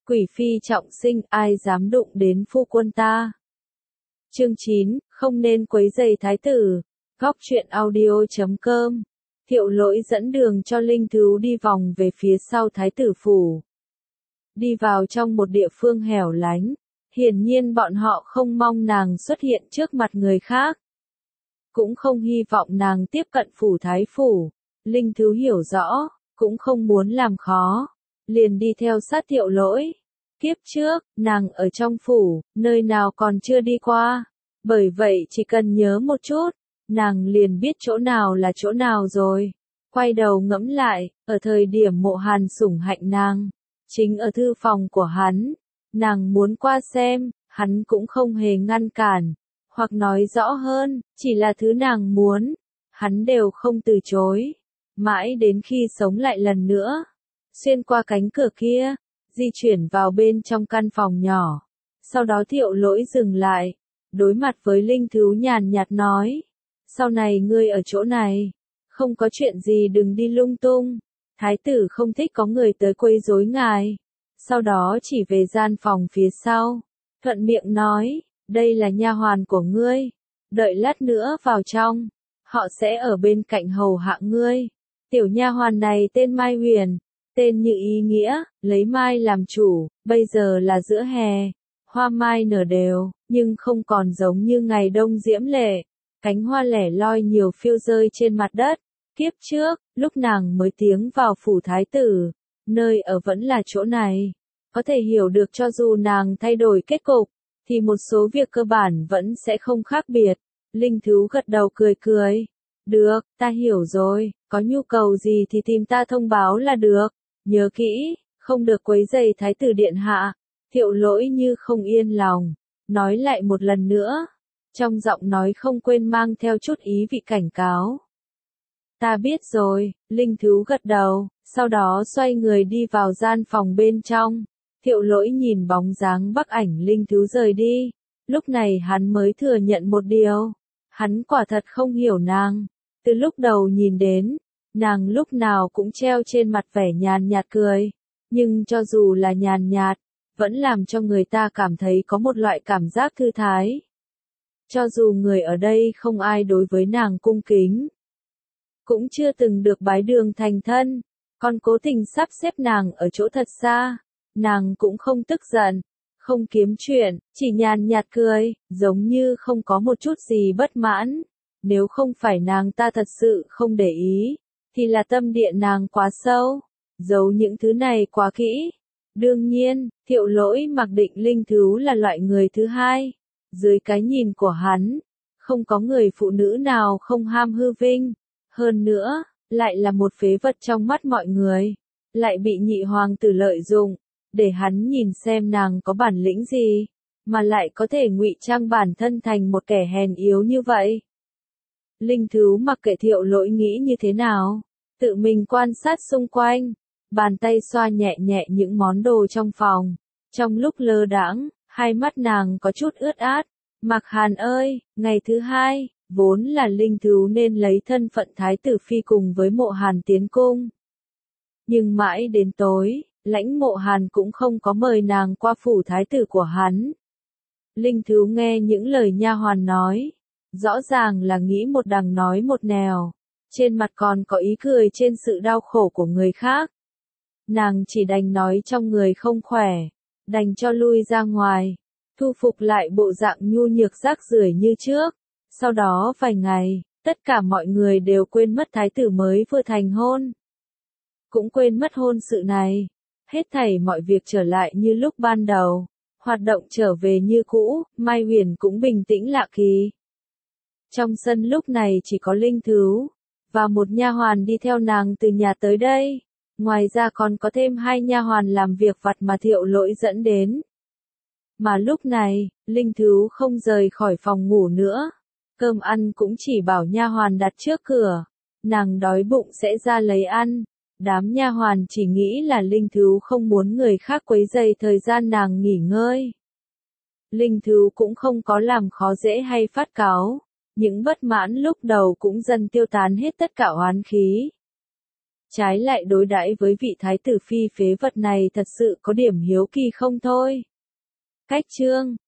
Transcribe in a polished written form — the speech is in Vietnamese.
Quỷ phi trọng sinh, ai dám đụng đến phu quân ta. Chương 9, không nên quấy rầy thái tử. Góc truyện audio.com. Thiệu Lỗi dẫn đường cho Linh Thứu đi vòng về phía sau thái tử phủ. Đi vào trong một địa phương hẻo lánh, hiển nhiên bọn họ không mong nàng xuất hiện trước mặt người khác. Cũng không hy vọng nàng tiếp cận phủ thái phủ. Linh Thứu hiểu rõ, cũng không muốn làm khó, liền đi theo sát Thiệu Lỗi. Kiếp trước, nàng ở trong phủ, nơi nào còn chưa đi qua. Bởi vậy chỉ cần nhớ một chút, nàng liền biết chỗ nào là chỗ nào rồi. Quay đầu ngẫm lại, ở thời điểm Mộ Hàn sủng hạnh nàng, chính ở thư phòng của hắn, nàng muốn qua xem, hắn cũng không hề ngăn cản, hoặc nói rõ hơn, chỉ là thứ nàng muốn, hắn đều không từ chối. Mãi đến khi sống lại lần nữa, xuyên qua cánh cửa kia, di chuyển vào bên trong căn phòng nhỏ. Sau đó Thiệu Lỗi dừng lại, đối mặt với Linh Thứu nhàn nhạt nói, sau này ngươi ở chỗ này, không có chuyện gì đừng đi lung tung, thái tử không thích có người tới quấy rối ngài. Sau đó chỉ về gian phòng phía sau, thuận miệng nói, đây là nha hoàn của ngươi, đợi lát nữa vào trong, họ sẽ ở bên cạnh hầu hạ ngươi. Tiểu nha hoàn này tên Mai Huyền, tên như ý nghĩa, lấy mai làm chủ, bây giờ là giữa hè, hoa mai nở đều, nhưng không còn giống như ngày đông diễm lệ, cánh hoa lẻ loi nhiều phiêu rơi trên mặt đất. Kiếp trước, lúc nàng mới tiến vào phủ thái tử, nơi ở vẫn là chỗ này, có thể hiểu được cho dù nàng thay đổi kết cục, thì một số việc cơ bản vẫn sẽ không khác biệt. Linh Thứu gật đầu cười cười, được, ta hiểu rồi, có nhu cầu gì thì tìm ta thông báo là được, nhớ kỹ, không được quấy rầy thái tử điện hạ. Thiệu Lỗi như không yên lòng, nói lại một lần nữa, trong giọng nói không quên mang theo chút ý vị cảnh cáo. Ta biết rồi, Linh Thứu gật đầu, sau đó xoay người đi vào gian phòng bên trong. Thiệu Lỗi nhìn bóng dáng Bắc Ảnh Linh Thứu rời đi, lúc này hắn mới thừa nhận một điều, hắn quả thật không hiểu nàng. Từ lúc đầu nhìn đến, nàng lúc nào cũng treo trên mặt vẻ nhàn nhạt cười, nhưng cho dù là nhàn nhạt, vẫn làm cho người ta cảm thấy có một loại cảm giác thư thái. Cho dù người ở đây không ai đối với nàng cung kính, cũng chưa từng được bái đường thành thân, còn cố tình sắp xếp nàng ở chỗ thật xa, nàng cũng không tức giận, không kiếm chuyện, chỉ nhàn nhạt cười, giống như không có một chút gì bất mãn. Nếu không phải nàng ta thật sự không để ý, thì là tâm địa nàng quá sâu, giấu những thứ này quá kỹ. Đương nhiên, Thiệu Lỗi mặc định Linh Thứu là loại người thứ hai. Dưới cái nhìn của hắn, không có người phụ nữ nào không ham hư vinh. Hơn nữa, lại là một phế vật trong mắt mọi người. Lại bị nhị hoàng tử lợi dụng, để hắn nhìn xem nàng có bản lĩnh gì, mà lại có thể ngụy trang bản thân thành một kẻ hèn yếu như vậy. Linh Thứu mặc kệ Thiệu Lỗi nghĩ như thế nào, tự mình quan sát xung quanh, bàn tay xoa nhẹ nhẹ những món đồ trong phòng. Trong lúc lơ đãng, hai mắt nàng có chút ướt át. Mạc Hàn ơi, ngày thứ hai, vốn là Linh Thứu nên lấy thân phận thái tử phi cùng với Mộ Hàn tiến cung. Nhưng mãi đến tối, lãnh Mộ Hàn cũng không có mời nàng qua phủ thái tử của hắn. Linh Thứu nghe những lời nha hoàn nói, rõ ràng là nghĩ một đằng nói một nẻo, trên mặt còn có ý cười trên sự đau khổ của người khác. Nàng chỉ đành nói trong người không khỏe, đành cho lui ra ngoài, thu phục lại bộ dạng nhu nhược rác rưởi như trước. Sau đó vài ngày, tất cả mọi người đều quên mất thái tử mới vừa thành hôn. Cũng quên mất hôn sự này, hết thảy mọi việc trở lại như lúc ban đầu, hoạt động trở về như cũ, Mai Huyền cũng bình tĩnh lạ kỳ. Trong sân lúc này chỉ có Linh Thứu và một nha hoàn đi theo nàng từ nhà tới đây. Ngoài ra còn có thêm hai nha hoàn làm việc vặt mà Thiệu Lỗi dẫn đến. Mà lúc này, Linh Thứu không rời khỏi phòng ngủ nữa. Cơm ăn cũng chỉ bảo nha hoàn đặt trước cửa. Nàng đói bụng sẽ ra lấy ăn. Đám nha hoàn chỉ nghĩ là Linh Thứu không muốn người khác quấy rầy thời gian nàng nghỉ ngơi. Linh Thứu cũng không có làm khó dễ hay phát cáu. Những bất mãn lúc đầu cũng dần tiêu tán hết tất cả oán khí. trái lại đối đãi với vị thái tử phi phế vật này thật sự có điểm hiếu kỳ không thôi. Cách chương